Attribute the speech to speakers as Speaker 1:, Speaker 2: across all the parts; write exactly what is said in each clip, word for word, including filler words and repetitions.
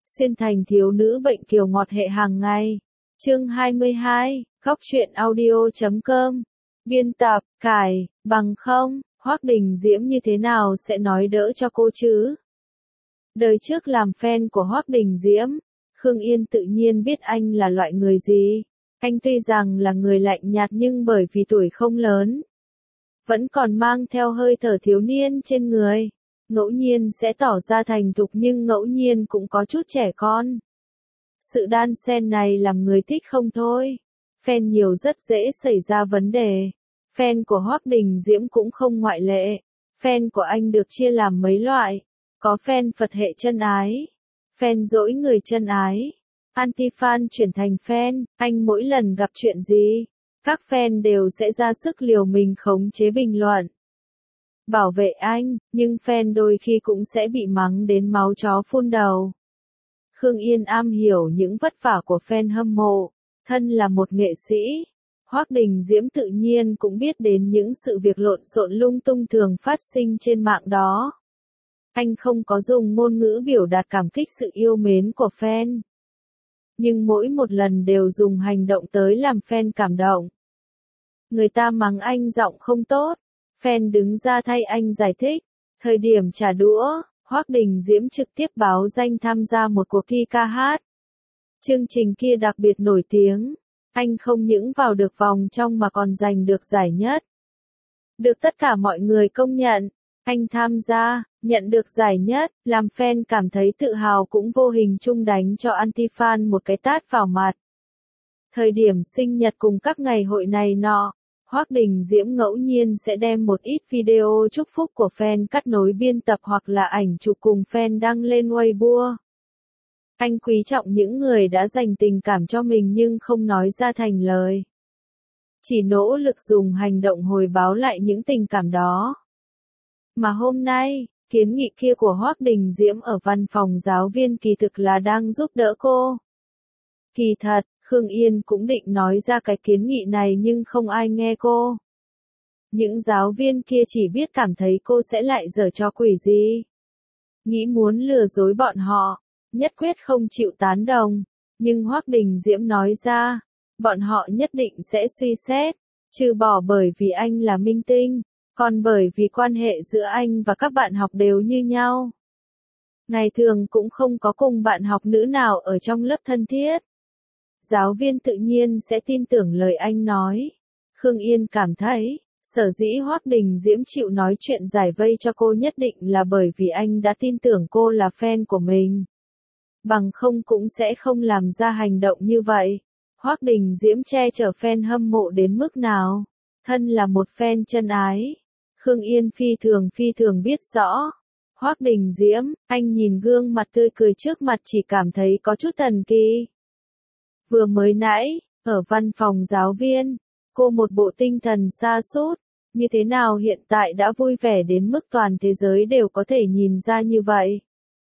Speaker 1: Xuyên thành thiếu nữ bệnh kiều ngọt hệ hàng ngày. Chương hai mươi hai, Góc truyện audio chấm com. Biên tập, Cải, bằng không, Hoắc Đình Diễm như thế nào sẽ nói đỡ cho cô chứ? Đời trước làm fan của Hoắc Đình Diễm, Khương Yên tự nhiên biết anh là loại người gì. Anh tuy rằng là người lạnh nhạt nhưng bởi vì tuổi không lớn, vẫn còn mang theo hơi thở thiếu niên trên người. Ngẫu nhiên sẽ tỏ ra thành thục nhưng ngẫu nhiên cũng có chút trẻ con. Sự đan xen này làm người thích không thôi. Fan nhiều rất dễ xảy ra vấn đề. Fan của Hoắc Đình Diễm cũng không ngoại lệ. Fan của anh được chia làm mấy loại. Có fan Phật hệ chân ái, fan dỗi người chân ái, anti-fan chuyển thành fan. Anh mỗi lần gặp chuyện gì, các fan đều sẽ ra sức liều mình khống chế bình luận, bảo vệ anh, nhưng fan đôi khi cũng sẽ bị mắng đến máu chó phun đầu. Khương Yên am hiểu những vất vả của fan hâm mộ, thân là một nghệ sĩ, Hoắc Đình Diễm tự nhiên cũng biết đến những sự việc lộn xộn lung tung thường phát sinh trên mạng đó. Anh không có dùng ngôn ngữ biểu đạt cảm kích sự yêu mến của fan, nhưng mỗi một lần đều dùng hành động tới làm fan cảm động. Người ta mắng anh giọng không tốt, fan đứng ra thay anh giải thích. Thời điểm trả đũa, Hoắc Đình Diễm trực tiếp báo danh tham gia một cuộc thi ca hát. Chương trình kia đặc biệt nổi tiếng, anh không những vào được vòng trong mà còn giành được giải nhất. Được tất cả mọi người công nhận, anh tham gia, nhận được giải nhất, làm fan cảm thấy tự hào cũng vô hình chung đánh cho anti-fan một cái tát vào mặt. Thời điểm sinh nhật cùng các ngày hội này nọ, Hoắc Đình Diễm ngẫu nhiên sẽ đem một ít video chúc phúc của fan cắt nối biên tập hoặc là ảnh chụp cùng fan đăng lên Weibo. Anh quý trọng những người đã dành tình cảm cho mình nhưng không nói ra thành lời, chỉ nỗ lực dùng hành động hồi báo lại những tình cảm đó. Mà hôm nay, kiến nghị kia của Hoắc Đình Diễm ở văn phòng giáo viên kỳ thực là đang giúp đỡ cô. Kỳ thật, Khương Yên cũng định nói ra cái kiến nghị này nhưng không ai nghe cô. Những giáo viên kia chỉ biết cảm thấy cô sẽ lại giở trò quỷ gì, nghĩ muốn lừa dối bọn họ, nhất quyết không chịu tán đồng. Nhưng Hoắc Đình Diễm nói ra, bọn họ nhất định sẽ suy xét, trừ bỏ bởi vì anh là minh tinh, còn bởi vì quan hệ giữa anh và các bạn học đều như nhau. Ngày thường cũng không có cùng bạn học nữ nào ở trong lớp thân thiết. Giáo viên tự nhiên sẽ tin tưởng lời anh nói. Khương Yên cảm thấy, sở dĩ Hoắc Đình Diễm chịu nói chuyện giải vây cho cô nhất định là bởi vì anh đã tin tưởng cô là fan của mình. Bằng không cũng sẽ không làm ra hành động như vậy. Hoắc Đình Diễm che chở fan hâm mộ đến mức nào. Thân là một fan chân ái, Khương Yên phi thường phi thường biết rõ. Hoắc Đình Diễm, anh nhìn gương mặt tươi cười trước mặt chỉ cảm thấy có chút thần kỳ. Vừa mới nãy, ở văn phòng giáo viên, cô một bộ tinh thần sa sút, như thế nào hiện tại đã vui vẻ đến mức toàn thế giới đều có thể nhìn ra như vậy.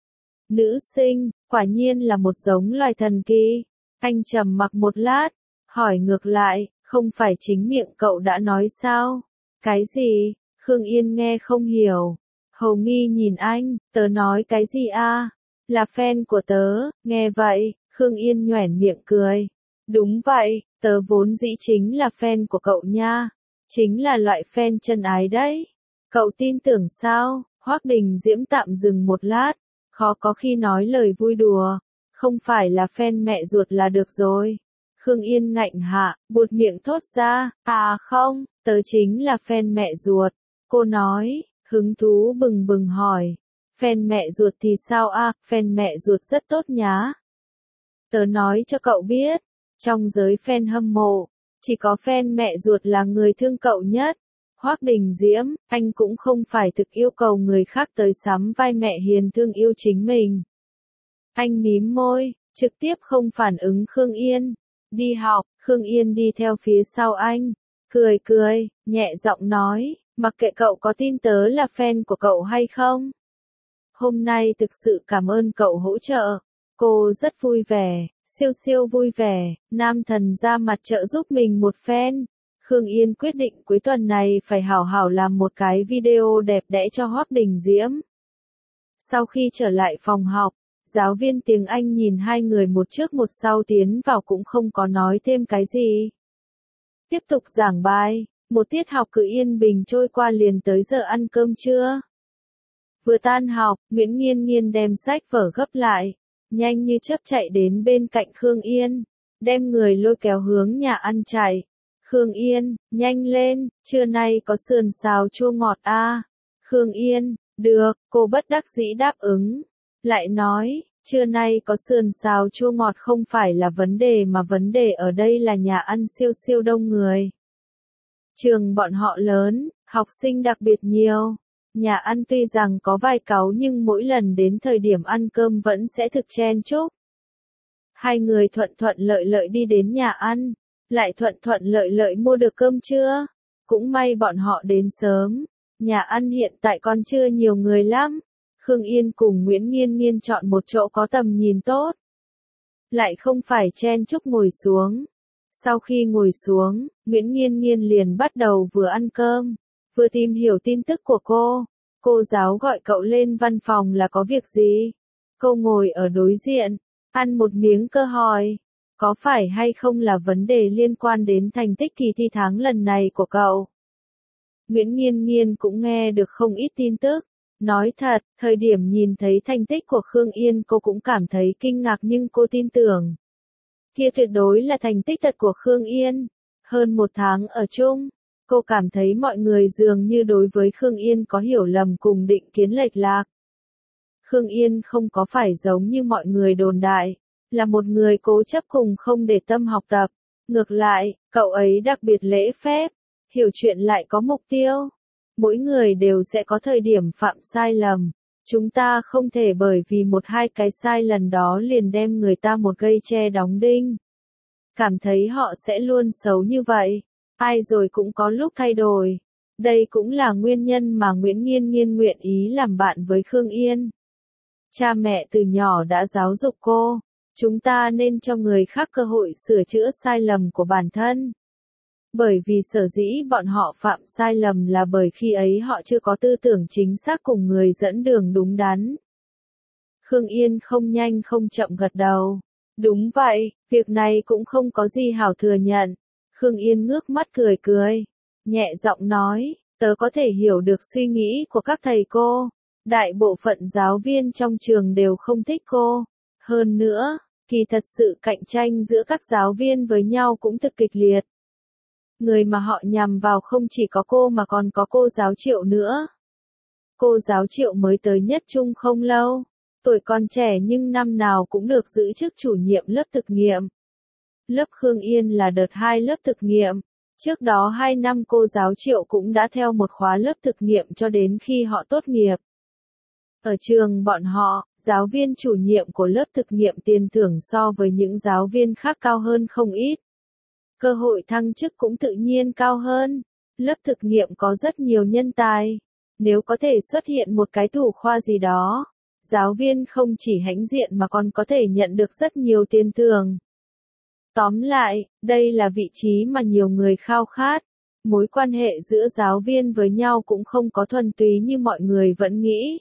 Speaker 1: Nữ sinh, quả nhiên là một giống loài thần kỳ. Anh trầm mặc một lát, hỏi ngược lại, không phải chính miệng cậu đã nói sao? Cái gì? Khương Yên nghe không hiểu. Hầu nghi nhìn anh, tớ nói cái gì a? Là fan của tớ. Nghe vậy, Khương Yên nhoẻn miệng cười. Đúng vậy, tớ vốn dĩ chính là fan của cậu nha. Chính là loại fan chân ái đấy. Cậu tin tưởng sao? Hoắc Đình Diễm tạm dừng một lát, khó có khi nói lời vui đùa. Không phải là fan mẹ ruột là được rồi. Khương Yên ngạnh hạ, buột miệng thốt ra, à không, tớ chính là fan mẹ ruột. Cô nói, hứng thú bừng bừng hỏi, fan mẹ ruột thì sao a? À, fan mẹ ruột rất tốt nhá. Tớ nói cho cậu biết, trong giới fan hâm mộ, chỉ có fan mẹ ruột là người thương cậu nhất. Hoắc Đình Diễm, anh cũng không phải thực yêu cầu người khác tới sắm vai mẹ hiền thương yêu chính mình. Anh mím môi, trực tiếp không phản ứng Khương Yên. Đi học, Khương Yên đi theo phía sau anh, cười cười, nhẹ giọng nói, mặc kệ cậu có tin tớ là fan của cậu hay không. Hôm nay thực sự cảm ơn cậu hỗ trợ. Cô rất vui vẻ, siêu siêu vui vẻ, nam thần ra mặt trợ giúp mình một phen. Khương Yên quyết định cuối tuần này phải hảo hảo làm một cái video đẹp đẽ cho Hoắc Đình Diễm. Sau khi trở lại phòng học, Giáo viên tiếng Anh nhìn hai người một trước một sau tiến vào cũng không có nói thêm cái gì. Tiếp tục giảng bài, một tiết học cứ yên bình trôi qua liền tới giờ ăn cơm trưa. Vừa tan học, Nguyễn Nghiên Nghiên đem sách vở gấp lại, nhanh như chớp chạy đến bên cạnh Khương Yên, đem người lôi kéo hướng nhà ăn chạy. Khương Yên, nhanh lên, trưa nay có sườn xào chua ngọt a. À? Khương Yên, được, cô bất đắc dĩ đáp ứng. Lại nói, trưa nay có sườn xào chua ngọt không phải là vấn đề mà vấn đề ở đây là nhà ăn siêu siêu đông người. Trường bọn họ lớn, học sinh đặc biệt nhiều. Nhà ăn tuy rằng có vài cáu nhưng mỗi lần đến thời điểm ăn cơm vẫn sẽ thực chen chúc. Hai người thuận thuận lợi lợi đi đến nhà ăn, lại thuận thuận lợi lợi mua được cơm trưa. Cũng may bọn họ đến sớm, nhà ăn hiện tại còn chưa nhiều người lắm. Khương Yên cùng Nguyễn Nghiên Nghiên chọn một chỗ có tầm nhìn tốt. Lại không phải chen chúc ngồi xuống. Sau khi ngồi xuống, Nguyễn Nghiên Nghiên liền bắt đầu vừa ăn cơm, vừa tìm hiểu tin tức của cô. Cô giáo gọi cậu lên văn phòng là có việc gì? Cô ngồi ở đối diện, ăn một miếng cơ hỏi, có phải hay không là vấn đề liên quan đến thành tích kỳ thi tháng lần này của cậu? Nguyễn Nghiên Nghiên cũng nghe được không ít tin tức. Nói thật, thời điểm nhìn thấy thành tích của Khương Yên cô cũng cảm thấy kinh ngạc nhưng cô tin tưởng. Kia tuyệt đối là thành tích thật của Khương Yên. Hơn một tháng ở chung, cô cảm thấy mọi người dường như đối với Khương Yên có hiểu lầm cùng định kiến lệch lạc. Khương Yên không có phải giống như mọi người đồn đại, là một người cố chấp cùng không để tâm học tập. Ngược lại, cậu ấy đặc biệt lễ phép, hiểu chuyện lại có mục tiêu. Mỗi người đều sẽ có thời điểm phạm sai lầm. Chúng ta không thể bởi vì một hai cái sai lần đó liền đem người ta một cây tre đóng đinh. Cảm thấy họ sẽ luôn xấu như vậy. Ai rồi cũng có lúc thay đổi. Đây cũng là nguyên nhân mà Nguyễn Nghiên Nghiên nguyện ý làm bạn với Khương Yên. Cha mẹ từ nhỏ đã giáo dục cô. Chúng ta nên cho người khác cơ hội sửa chữa sai lầm của bản thân. Bởi vì sở dĩ bọn họ phạm sai lầm là bởi khi ấy họ chưa có tư tưởng chính xác cùng người dẫn đường đúng đắn. Khương Yên không nhanh không chậm gật đầu. Đúng vậy, việc này cũng không có gì hảo thừa nhận. Khương Yên ngước mắt cười cười, nhẹ giọng nói, tớ có thể hiểu được suy nghĩ của các thầy cô. Đại bộ phận giáo viên trong trường đều không thích cô. Hơn nữa, kỳ thật sự cạnh tranh giữa các giáo viên với nhau cũng thực kịch liệt. Người mà họ nhằm vào không chỉ có cô mà còn có cô giáo Triệu nữa. Cô giáo Triệu mới tới nhất trung không lâu, tuổi còn trẻ nhưng năm nào cũng được giữ chức chủ nhiệm lớp thực nghiệm. Lớp Khương Yên là đợt hai lớp thực nghiệm, trước đó hai năm cô giáo Triệu cũng đã theo một khóa lớp thực nghiệm cho đến khi họ tốt nghiệp. Ở trường bọn họ, giáo viên chủ nhiệm của lớp thực nghiệm tiền thưởng so với những giáo viên khác cao hơn không ít. Cơ hội thăng chức cũng tự nhiên cao hơn. Lớp thực nghiệm có rất nhiều nhân tài. Nếu có thể xuất hiện một cái thủ khoa gì đó, giáo viên không chỉ hãnh diện mà còn có thể nhận được rất nhiều tiền thưởng. Tóm lại, đây là vị trí mà nhiều người khao khát. Mối quan hệ giữa giáo viên với nhau cũng không có thuần túy như mọi người vẫn nghĩ.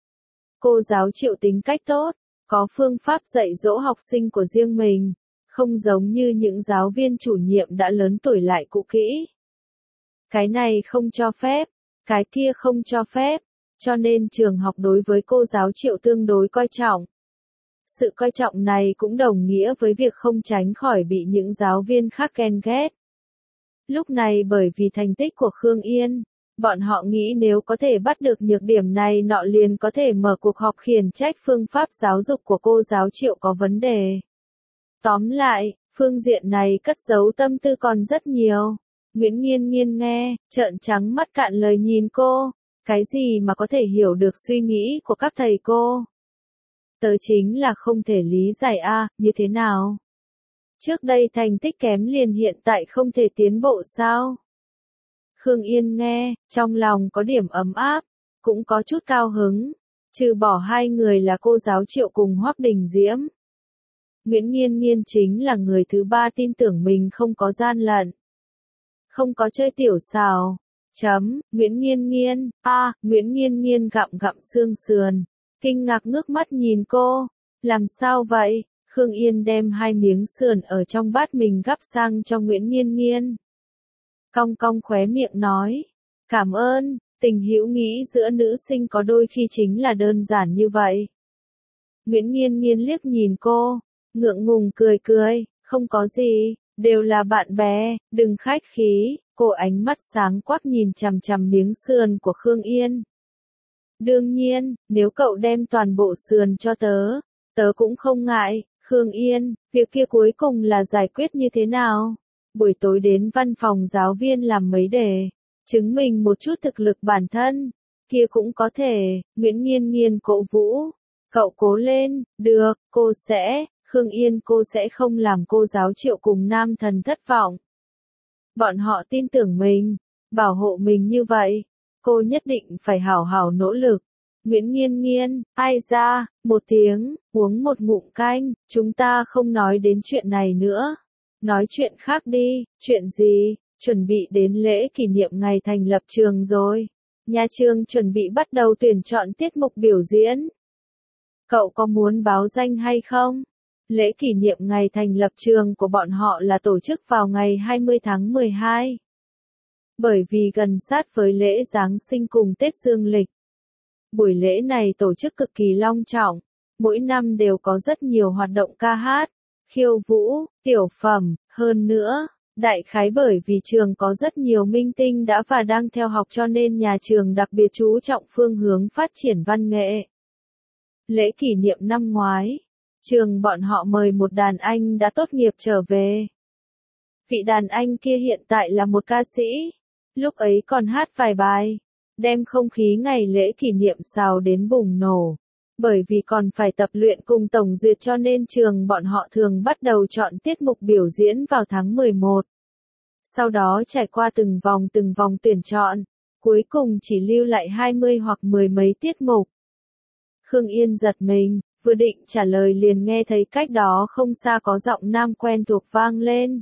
Speaker 1: Cô giáo Triệu tính cách tốt, có phương pháp dạy dỗ học sinh của riêng mình. Không giống như những giáo viên chủ nhiệm đã lớn tuổi lại cũ kỹ. Cái này không cho phép, cái kia không cho phép, cho nên trường học đối với cô giáo Triệu tương đối coi trọng. Sự coi trọng này cũng đồng nghĩa với việc không tránh khỏi bị những giáo viên khác ghen ghét. Lúc này bởi vì thành tích của Khương Yên, bọn họ nghĩ nếu có thể bắt được nhược điểm này nọ liền có thể mở cuộc họp khiển trách phương pháp giáo dục của cô giáo Triệu có vấn đề. Tóm lại, phương diện này cất giấu tâm tư còn rất nhiều. Nguyễn Nghiên Nghiên nghe, trợn trắng mắt cạn lời nhìn cô. Cái gì mà có thể hiểu được suy nghĩ của các thầy cô? Tớ chính là không thể lý giải a, à, như thế nào? Trước đây thành tích kém liền hiện tại không thể tiến bộ sao? Khương Yên nghe, trong lòng có điểm ấm áp, cũng có chút cao hứng. Trừ bỏ hai người là cô giáo Triệu cùng Hoắc Đình Diễm. Nguyễn Nghiên Nghiên chính là người thứ ba tin tưởng mình không có gian lận. Không có chơi tiểu xào. Chấm, Nguyễn Nghiên Nghiên, a, à, Nguyễn Nghiên Nghiên gặm gặm xương sườn. Kinh ngạc ngước mắt nhìn cô. Làm sao vậy? Khương Yên đem hai miếng sườn ở trong bát mình gắp sang cho Nguyễn Nghiên Nghiên. Cong cong khóe miệng nói. Cảm ơn, tình hữu nghĩ giữa nữ sinh có đôi khi chính là đơn giản như vậy. Nguyễn Nghiên Nghiên liếc nhìn cô, ngượng ngùng cười cười, không có gì, đều là bạn bè, đừng khách khí, cô ánh mắt sáng quắc nhìn chằm chằm miếng sườn của Khương Yên. Đương nhiên, nếu cậu đem toàn bộ sườn cho tớ, tớ cũng không ngại. Khương Yên, việc kia cuối cùng là giải quyết như thế nào? Buổi tối đến văn phòng giáo viên làm mấy đề, chứng minh một chút thực lực bản thân, kia cũng có thể. Nguyễn Nghiên Nghiên cổ vũ, cậu cố lên, được, cô sẽ, Khương Yên cô sẽ không làm cô giáo Triệu cùng Nam Thần thất vọng. Bọn họ tin tưởng mình, bảo hộ mình như vậy, cô nhất định phải hảo hảo nỗ lực. Nguyễn Nghiên Nghiên, ai ra, một tiếng, uống một ngụm canh, chúng ta không nói đến chuyện này nữa. Nói chuyện khác đi, chuyện gì, chuẩn bị đến lễ kỷ niệm ngày thành lập trường rồi. Nhà trường chuẩn bị bắt đầu tuyển chọn tiết mục biểu diễn. Cậu có muốn báo danh hay không? Lễ kỷ niệm ngày thành lập trường của bọn họ là tổ chức vào ngày hai mươi tháng mười hai. Bởi vì gần sát với lễ Giáng sinh cùng Tết Dương lịch. Buổi lễ này tổ chức cực kỳ long trọng, mỗi năm đều có rất nhiều hoạt động ca hát, khiêu vũ, tiểu phẩm, hơn nữa, đại khái bởi vì trường có rất nhiều minh tinh đã và đang theo học cho nên nhà trường đặc biệt chú trọng phương hướng phát triển văn nghệ. Lễ kỷ niệm năm ngoái, trường bọn họ mời một đàn anh đã tốt nghiệp trở về. Vị đàn anh kia hiện tại là một ca sĩ, lúc ấy còn hát vài bài, đem không khí ngày lễ kỷ niệm xào đến bùng nổ. Bởi vì còn phải tập luyện cùng tổng duyệt cho nên trường bọn họ thường bắt đầu chọn tiết mục biểu diễn vào tháng mười một. Sau đó trải qua từng vòng từng vòng tuyển chọn, cuối cùng chỉ lưu lại hai mươi hoặc mười mấy tiết mục. Khương Yên giật mình, vừa định trả lời liền nghe thấy cách đó không xa có giọng nam quen thuộc vang lên.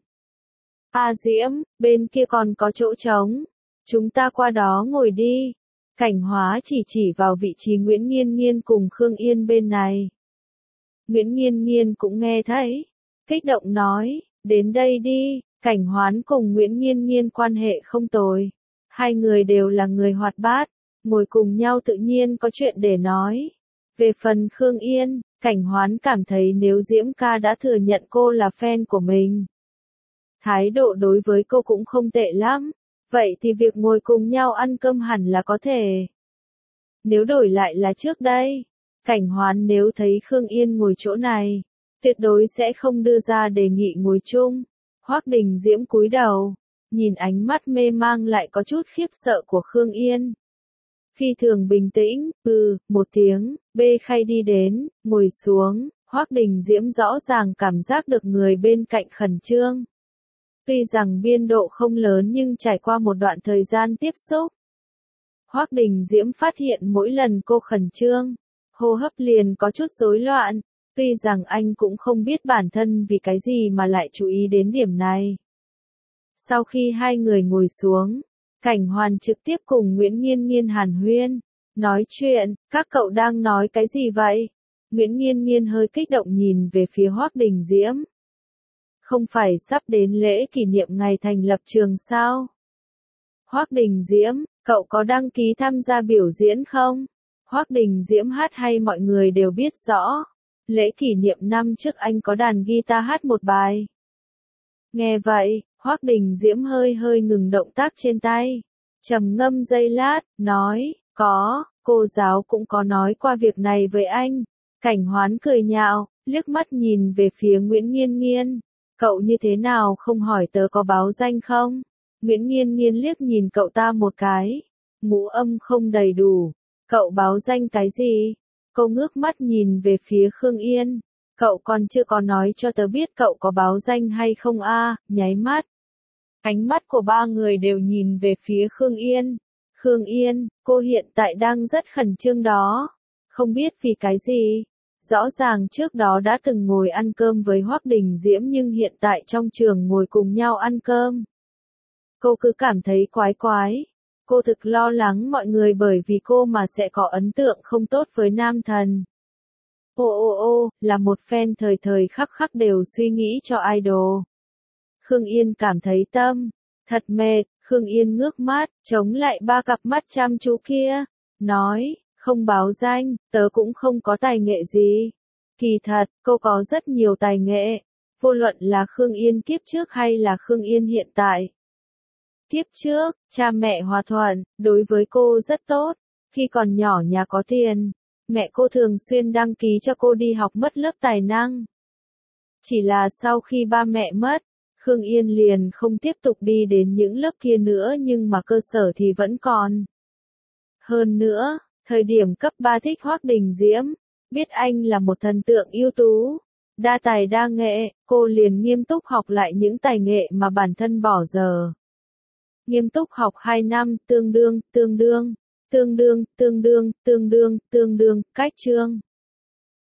Speaker 1: A Diễm, bên kia còn có chỗ trống, chúng ta qua đó ngồi đi. Cảnh Hóa chỉ chỉ vào vị trí Nguyễn Nghiên Nghiên cùng Khương Yên bên này. Nguyễn Nghiên Nghiên cũng nghe thấy, kích động nói, đến đây đi. Cảnh Hoán cùng Nguyễn Nghiên Nghiên quan hệ không tồi, hai người đều là người hoạt bát, ngồi cùng nhau tự nhiên có chuyện để nói. Về phần Khương Yên, Cảnh Hoán cảm thấy nếu Diễm ca đã thừa nhận cô là fan của mình, thái độ đối với cô cũng không tệ lắm. Vậy thì việc ngồi cùng nhau ăn cơm hẳn là có thể. Nếu đổi lại là trước đây, Cảnh Hoán nếu thấy Khương Yên ngồi chỗ này, tuyệt đối sẽ không đưa ra đề nghị ngồi chung. Hoắc Đình Diễm cúi đầu, nhìn ánh mắt mê mang lại có chút khiếp sợ của Khương Yên. Phi thường bình tĩnh, ừ, một tiếng, bê khay đi đến, ngồi xuống, Hoắc Đình Diễm rõ ràng cảm giác được người bên cạnh khẩn trương. Tuy rằng biên độ không lớn nhưng trải qua một đoạn thời gian tiếp xúc, Hoắc Đình Diễm phát hiện mỗi lần cô khẩn trương, hô hấp liền có chút rối loạn, tuy rằng anh cũng không biết bản thân vì cái gì mà lại chú ý đến điểm này. Sau khi hai người ngồi xuống, Cảnh Hoàn trực tiếp cùng Nguyễn Nghiên Nghiên hàn huyên, nói chuyện, các cậu đang nói cái gì vậy? Nguyễn Nghiên Nghiên hơi kích động nhìn về phía Hoắc Đình Diễm. Không phải sắp đến lễ kỷ niệm ngày thành lập trường sao? Hoắc Đình Diễm, cậu có đăng ký tham gia biểu diễn không? Hoắc Đình Diễm hát hay mọi người đều biết rõ. Lễ kỷ niệm năm trước anh có đàn guitar hát một bài. Nghe vậy, Hoắc Đình Diễm hơi hơi ngừng động tác trên tay. Trầm ngâm giây lát, nói, có, cô giáo cũng có nói qua việc này với anh. Cảnh Hoán cười nhạo, liếc mắt nhìn về phía Nguyễn Nghiên Nghiên. Cậu như thế nào không hỏi tớ có báo danh không? Nguyễn Nghiên Nghiên liếc nhìn cậu ta một cái. Ngũ âm không đầy đủ. Cậu báo danh cái gì? Cô ngước mắt nhìn về phía Khương Yên. Cậu còn chưa có nói cho tớ biết cậu có báo danh hay không a? À, nháy mắt. Ánh mắt của ba người đều nhìn về phía Khương Yên. Khương Yên, cô hiện tại đang rất khẩn trương đó. Không biết vì cái gì. Rõ ràng trước đó đã từng ngồi ăn cơm với Hoắc Đình Diễm nhưng hiện tại trong trường ngồi cùng nhau ăn cơm. Cô cứ cảm thấy quái quái. Cô thực lo lắng mọi người bởi vì cô mà sẽ có ấn tượng không tốt với Nam Thần. Ô ô ô, là một fan thời thời khắc khắc đều suy nghĩ cho idol. Khương Yên cảm thấy tâm, thật mệt, Khương Yên ngước mắt, chống lại ba cặp mắt chăm chú kia, nói, không báo danh, tớ cũng không có tài nghệ gì. Kỳ thật, cô có rất nhiều tài nghệ, vô luận là Khương Yên kiếp trước hay là Khương Yên hiện tại. Kiếp trước, cha mẹ hòa thuận, đối với cô rất tốt, khi còn nhỏ nhà có tiền, mẹ cô thường xuyên đăng ký cho cô đi học mất lớp tài năng. Chỉ là sau khi ba mẹ mất, Khương Yên liền không tiếp tục đi đến những lớp kia nữa nhưng mà cơ sở thì vẫn còn. Hơn nữa, thời điểm cấp ba thích Hoắc Đình Diễm, biết anh là một thần tượng ưu tú, đa tài đa nghệ, cô liền nghiêm túc học lại những tài nghệ mà bản thân bỏ giờ. Nghiêm túc học hai năm, tương đương, tương đương, tương đương, tương đương, tương đương, tương đương, cách chương.